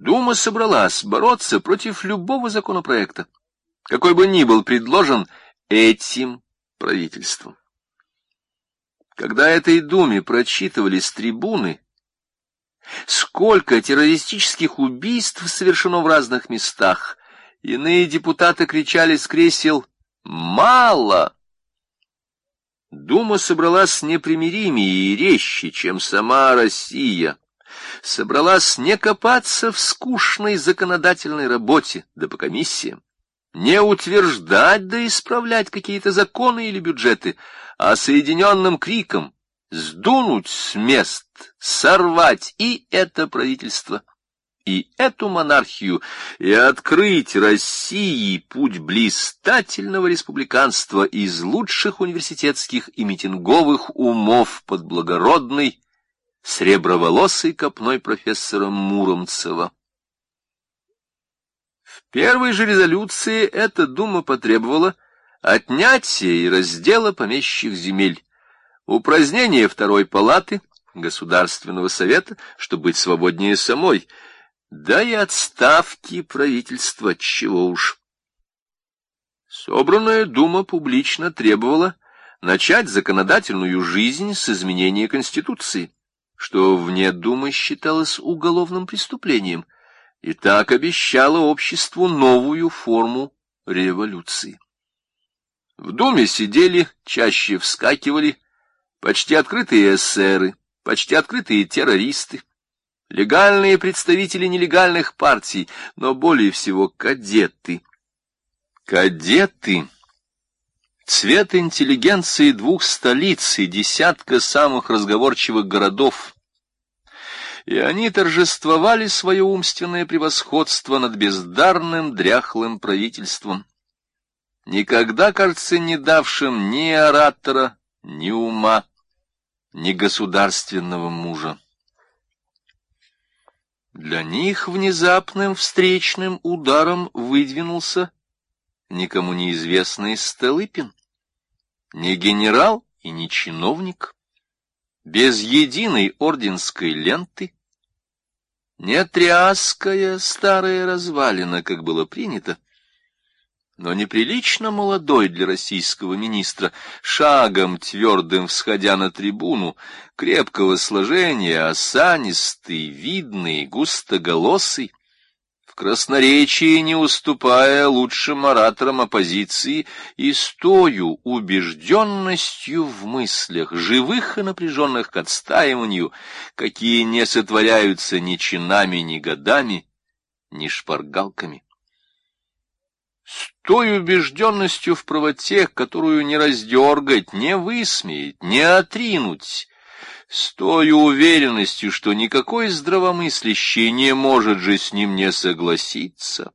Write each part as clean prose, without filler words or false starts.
Дума собралась бороться против любого законопроекта, какой бы ни был предложен этим правительством. Когда этой Думе прочитывали с трибуны, сколько террористических убийств совершено в разных местах, иные депутаты кричали с кресел «Мало!». Дума собралась непримиримее и резче, чем сама Россия. Собралась не копаться в скучной законодательной работе, да по комиссиям, не утверждать да исправлять какие-то законы или бюджеты, а соединенным криком сдунуть с мест, сорвать и это правительство, и эту монархию, и открыть России путь блистательного республиканства из лучших университетских и митинговых умов под благородной среброволосой копной профессора Муромцева. В первой же резолюции эта Дума потребовала отнятия и раздела помещичьих земель, упразднения второй палаты Государственного совета, чтобы быть свободнее самой, да и отставки правительства, чего уж. Собранная Дума публично требовала начать законодательную жизнь с изменения Конституции, что вне Думы считалось уголовным преступлением, и так обещала обществу новую форму революции. В Думе сидели, чаще вскакивали почти открытые эсеры, почти открытые террористы, легальные представители нелегальных партий, но более всего кадеты. Кадеты — цвет интеллигенции двух столиц и десятка самых разговорчивых городов, и они торжествовали свое умственное превосходство над бездарным дряхлым правительством, никогда, кажется, не давшим ни оратора, ни ума, ни государственного мужа. Для них внезапным встречным ударом выдвинулся никому неизвестный Столыпин, не генерал и не чиновник, без единой орденской ленты, не тряская старая развалина, как было принято, но неприлично молодой для российского министра, шагом твердым всходя на трибуну, крепкого сложения, осанистый, видный, густоголосый, в красноречии не уступая лучшим ораторам оппозиции и с тою убежденностью в мыслях, живых и напряженных к отстаиванию, какие не сотворяются ни чинами, ни годами, ни шпаргалками. С той убежденностью в правоте, которую не раздергать, не высмеять, не отринуть, с той уверенностью, что никакой здравомыслящий не может же с ним не согласиться.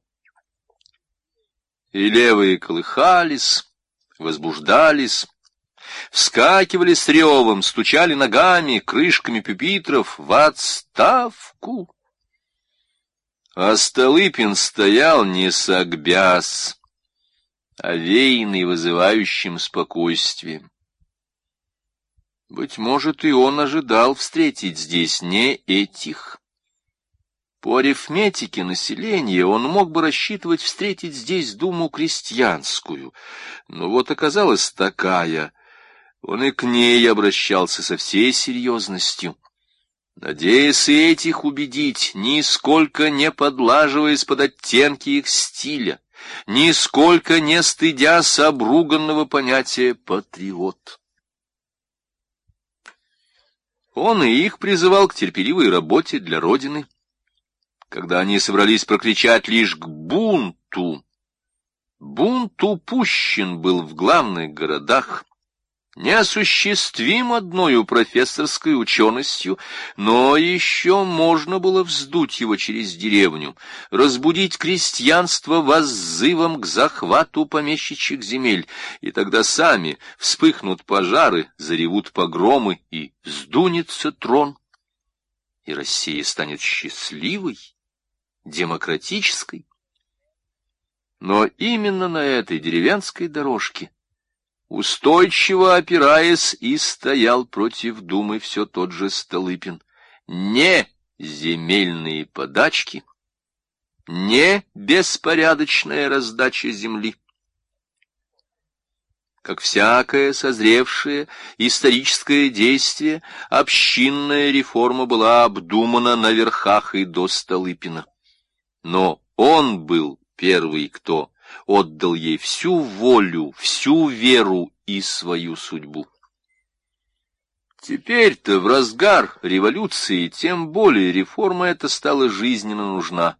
И левые колыхались, возбуждались, вскакивали с ревом, стучали ногами, крышками пюпитров в отставку. А Столыпин стоял не согбясь, а веянный вызывающим спокойствием. Быть может, и он ожидал встретить здесь не этих. По арифметике населения он мог бы рассчитывать встретить здесь Думу крестьянскую, но вот оказалась такая. Он и к ней обращался со всей серьезностью, надеясь и этих убедить, нисколько не подлаживаясь под оттенки их стиля, нисколько не стыдясь обруганного понятия «патриот». Он и их призывал к терпеливой работе для Родины, когда они собрались прокричать лишь к бунту. Бунт упущен был в главных городах, неосуществим одною профессорской ученостью, но еще можно было вздуть его через деревню, разбудить крестьянство воззывом к захвату помещичьих земель, и тогда сами вспыхнут пожары, заревут погромы, и сдунется трон, и Россия станет счастливой, демократической. Но именно на этой деревенской дорожке, устойчиво опираясь, и стоял против Думы все тот же Столыпин. Не земельные подачки, не беспорядочная раздача земли. Как всякое созревшее историческое действие, общинная реформа была обдумана на верхах и до Столыпина. Но он был первый, кто отдал ей всю волю, всю веру и свою судьбу. Теперь-то в разгар революции тем более реформа эта стала жизненно нужна.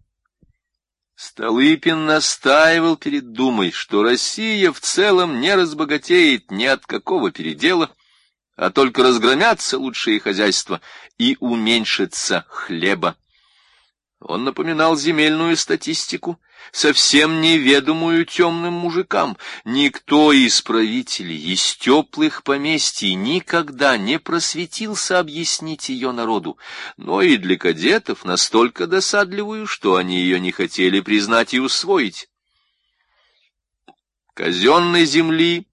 Столыпин настаивал перед Думой, что Россия в целом не разбогатеет ни от какого передела, а только разгромятся лучшие хозяйства и уменьшится хлеба. Он напоминал земельную статистику, совсем неведомую темным мужикам. Никто из правителей, из теплых поместий никогда не просветился объяснить ее народу, но и для кадетов настолько досадливую, что они ее не хотели признать и усвоить. Казенной земли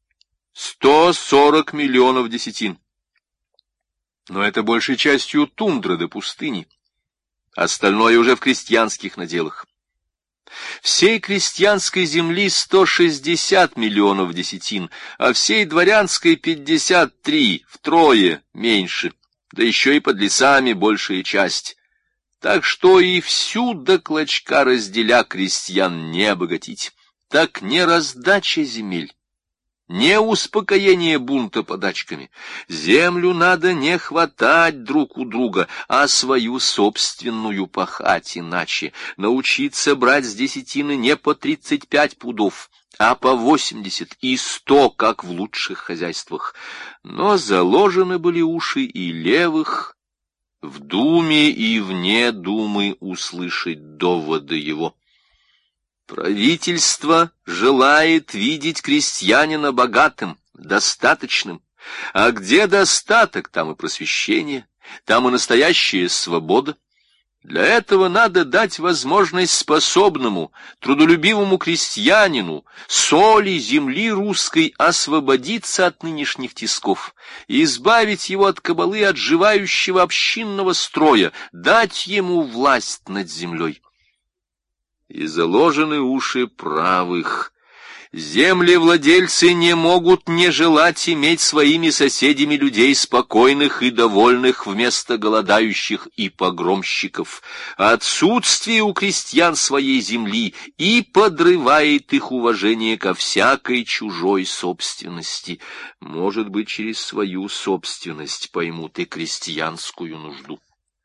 140 миллионов десятин. Но это большей частью тундра до пустыни. Остальное уже в крестьянских наделах. Всей крестьянской земли 160 миллионов десятин, а всей дворянской 53, втрое меньше, да еще и под лесами большая часть. Так что и всю до клочка разделя крестьян не обогатить. Так не раздача земель, не успокоение бунта подачками. Землю надо не хватать друг у друга, а свою собственную пахать иначе. Научиться брать с десятины не по 35 пудов, а по 80 и 100, как в лучших хозяйствах. Но заложены были уши и левых, в Думе и вне Думы услышать доводы его. Правительство желает видеть крестьянина богатым, достаточным. А где достаток, там и просвещение, там и настоящая свобода. Для этого надо дать возможность способному, трудолюбивому крестьянину соли земли русской освободиться от нынешних тисков, избавить его от кабалы отживающего общинного строя, дать ему власть над землей. И заложены уши правых. Землевладельцы не могут не желать иметь своими соседями людей спокойных и довольных вместо голодающих и погромщиков. Отсутствие у крестьян своей земли и подрывает их уважение ко всякой чужой собственности. Может быть, через свою собственность поймут и крестьянскую нужду.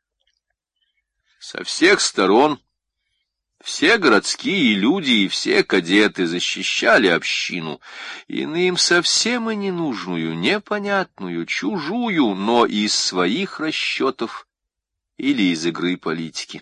Со всех сторон все городские люди и все кадеты защищали общину, иным совсем и ненужную, непонятную, чужую, но из своих расчетов или из игры политики.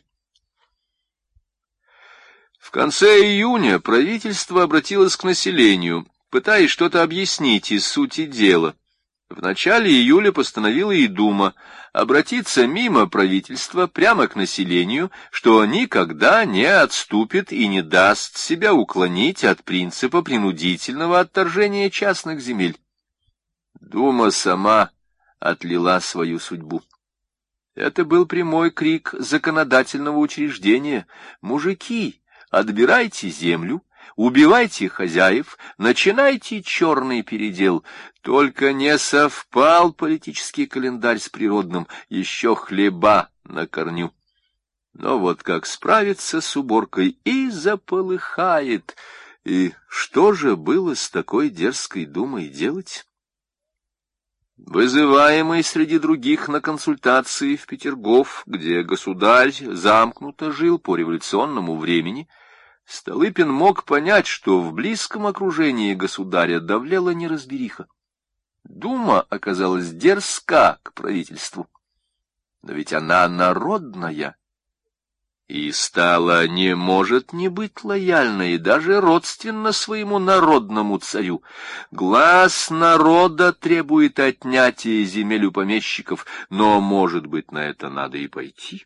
В конце июня правительство обратилось к населению, пытаясь что-то объяснить из сути дела. В начале июля постановила и Дума обратиться мимо правительства прямо к населению, что никогда не отступит и не даст себя уклонить от принципа принудительного отторжения частных земель. Дума сама отлила свою судьбу. Это был прямой крик законодательного учреждения: «Мужики, отбирайте землю, убивайте хозяев, начинайте черный передел». Только не совпал политический календарь с природным, еще хлеба на корню. Но вот как справиться с уборкой, и заполыхает. И что же было с такой дерзкой Думой делать? Вызываемый среди других на консультации в Петергоф, где государь замкнуто жил по революционному времени, Столыпин мог понять, что в близком окружении государя давлела неразбериха. Дума оказалась дерзка к правительству, но ведь она народная, и стала не может не быть лояльной даже родственно своему народному царю. Глас народа требует отнятия земель у помещиков, но, может быть, на это надо и пойти.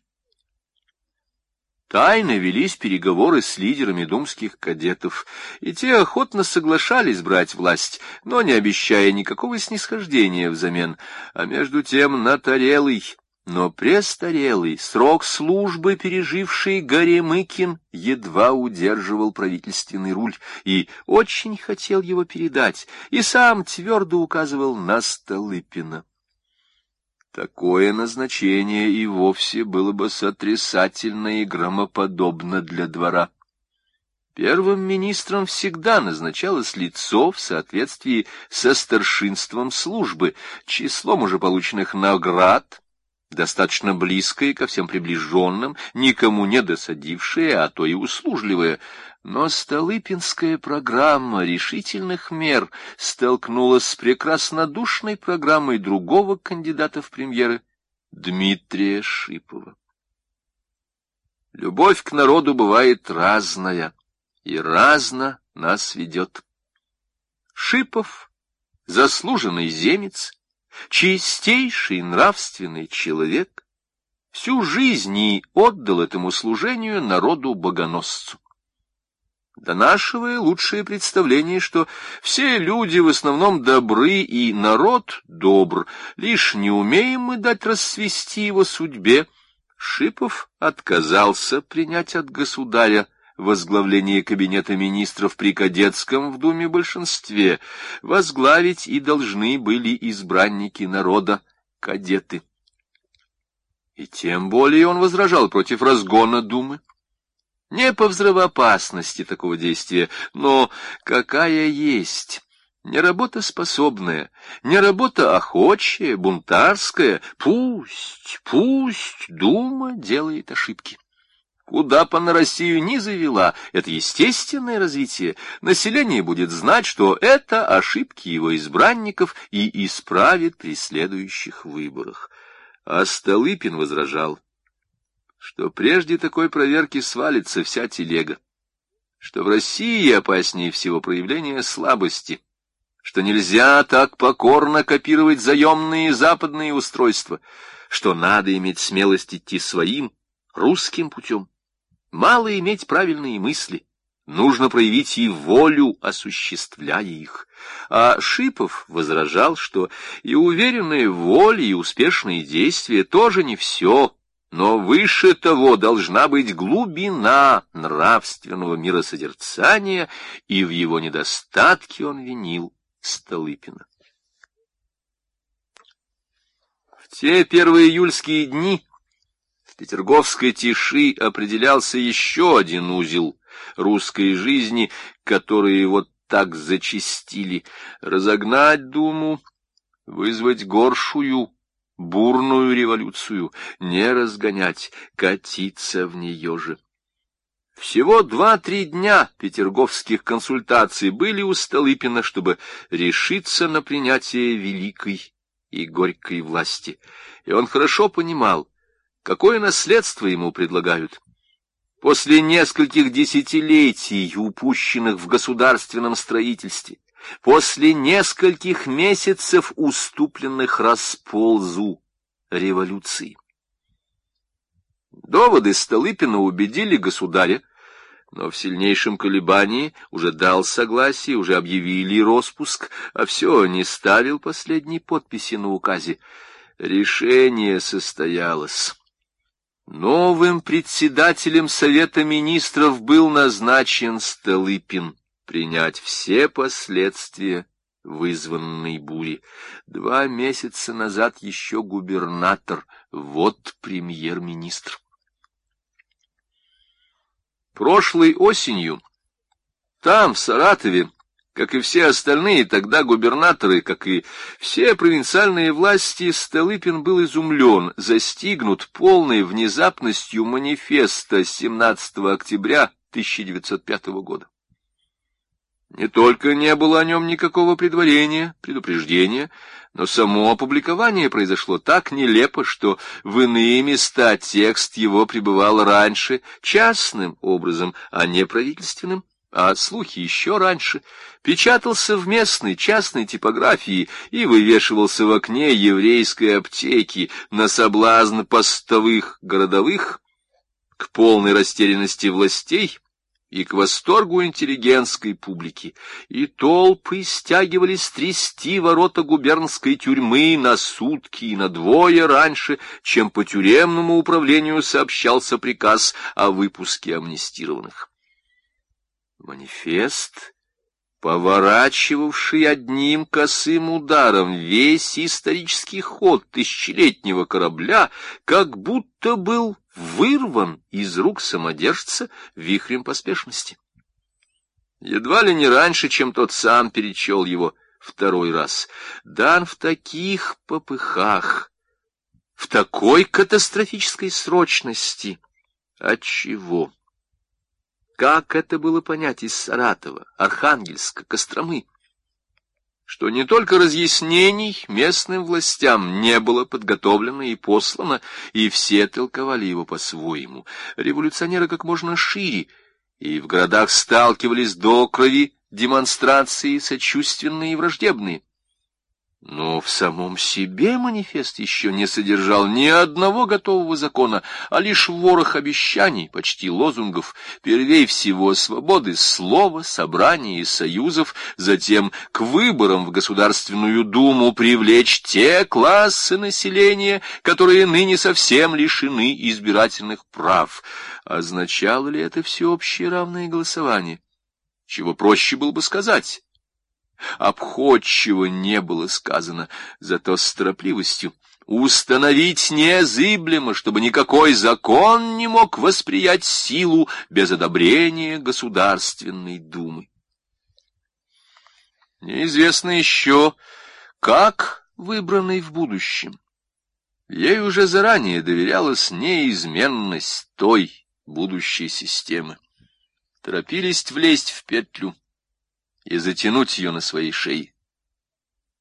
Тайно велись переговоры с лидерами думских кадетов, и те охотно соглашались брать власть, но не обещая никакого снисхождения взамен. А между тем Наторелый, Но престарелый, срок службы переживший Горемыкин едва удерживал правительственный руль и очень хотел его передать, и сам твердо указывал на Столыпина. Такое назначение и вовсе было бы сотрясательно и громоподобно для двора. Первым министром всегда назначалось лицо в соответствии со старшинством службы, числом уже полученных наград, достаточно близкое ко всем приближенным, никому не досадившее, а то и услужливое. Но Столыпинская программа решительных мер столкнулась с прекраснодушной программой другого кандидата в премьеры, Дмитрия Шипова. Любовь к народу бывает разная, и разно нас ведет. Шипов — заслуженный земец, чистейший нравственный человек, всю жизнь и отдал этому служению народу-богоносцу. Донашивая лучшее представление, что все люди в основном добры и народ добр, лишь не умеем мы дать расцвести его судьбе, Шипов отказался принять от государя возглавление кабинета министров при кадетском в Думе большинстве. Возглавить и должны были избранники народа, кадеты. И тем более он возражал против разгона Думы. Не по взрывоопасности такого действия, но какая есть, не работоспособная, не работа охочая, бунтарская, пусть Дума делает ошибки. Куда бы она Россию ни завела, это естественное развитие, население будет знать, что это ошибки его избранников и исправит при следующих выборах. А Столыпин возражал, что прежде такой проверки свалится вся телега, что в России опаснее всего проявление слабости, что нельзя так покорно копировать заемные западные устройства, что надо иметь смелость идти своим, русским путем. Мало иметь правильные мысли, нужно проявить и волю, осуществляя их. А Шипов возражал, что и уверенная воля, и успешные действия тоже не все, но выше того должна быть глубина нравственного миросозерцания, и в его недостатке он винил Столыпина. В те первые июльские дни в петерговской тиши определялся еще один узел русской жизни, которые вот так зачастили: разогнать Думу, вызвать горшую, бурную революцию, не разгонять, катиться в нее же. Всего 2-3 дня петерговских консультаций были у Столыпина, чтобы решиться на принятие великой и горькой власти. И он хорошо понимал, какое наследство ему предлагают. После нескольких десятилетий, упущенных в государственном строительстве, после нескольких месяцев, уступленных расползу революции. Доводы Столыпина убедили государя, но в сильнейшем колебании уже дал согласие, уже объявили роспуск, а все не ставил последней подписи на указе. Решение состоялось. Новым председателем Совета министров был назначен Столыпин принять все последствия вызванной бури. 2 месяца назад еще губернатор, вот премьер-министр. Прошлой осенью там, в Саратове, как и все остальные тогда губернаторы, как и все провинциальные власти, Столыпин был изумлен, застигнут полной внезапностью манифеста 17 октября 1905 года. Не только не было о нем никакого предупреждения, но само опубликование произошло так нелепо, что в иные места текст его пребывал раньше частным образом, а не правительственным, а слухи еще раньше, печатался в местной частной типографии и вывешивался в окне еврейской аптеки на соблазн постовых городовых, к полной растерянности властей и к восторгу интеллигентской публики, и толпы стягивались трясти ворота губернской тюрьмы на сутки и на двое раньше, чем по тюремному управлению сообщался приказ о выпуске амнистированных. Манифест, поворачивавший одним косым ударом весь исторический ход тысячелетнего корабля, как будто был вырван из рук самодержца вихрем поспешности. Едва ли не раньше, чем тот сам перечел его второй раз, дан в таких попыхах, в такой катастрофической срочности. Отчего? Как это было понять из Саратова, Архангельска, Костромы? Что не только разъяснений местным властям не было подготовлено и послано, и все толковали его по-своему, революционеры как можно шире, и в городах сталкивались до крови демонстрации сочувственные и враждебные. Но в самом себе манифест еще не содержал ни одного готового закона, а лишь ворох обещаний, почти лозунгов, первей всего свободы слова, собраний и союзов, затем к выборам в Государственную Думу привлечь те классы населения, которые ныне совсем лишены избирательных прав. Означало ли это всеобщее равное голосование? Чего проще было бы сказать? Обходчиво не было сказано, зато с торопливостью: установить незыблемо, чтобы никакой закон не мог восприять силу без одобрения Государственной Думы. Неизвестно еще, как выбранной в будущем. Ей уже заранее доверялась неизменность той будущей системы. Торопились влезть в петлю и затянуть ее на своей шее.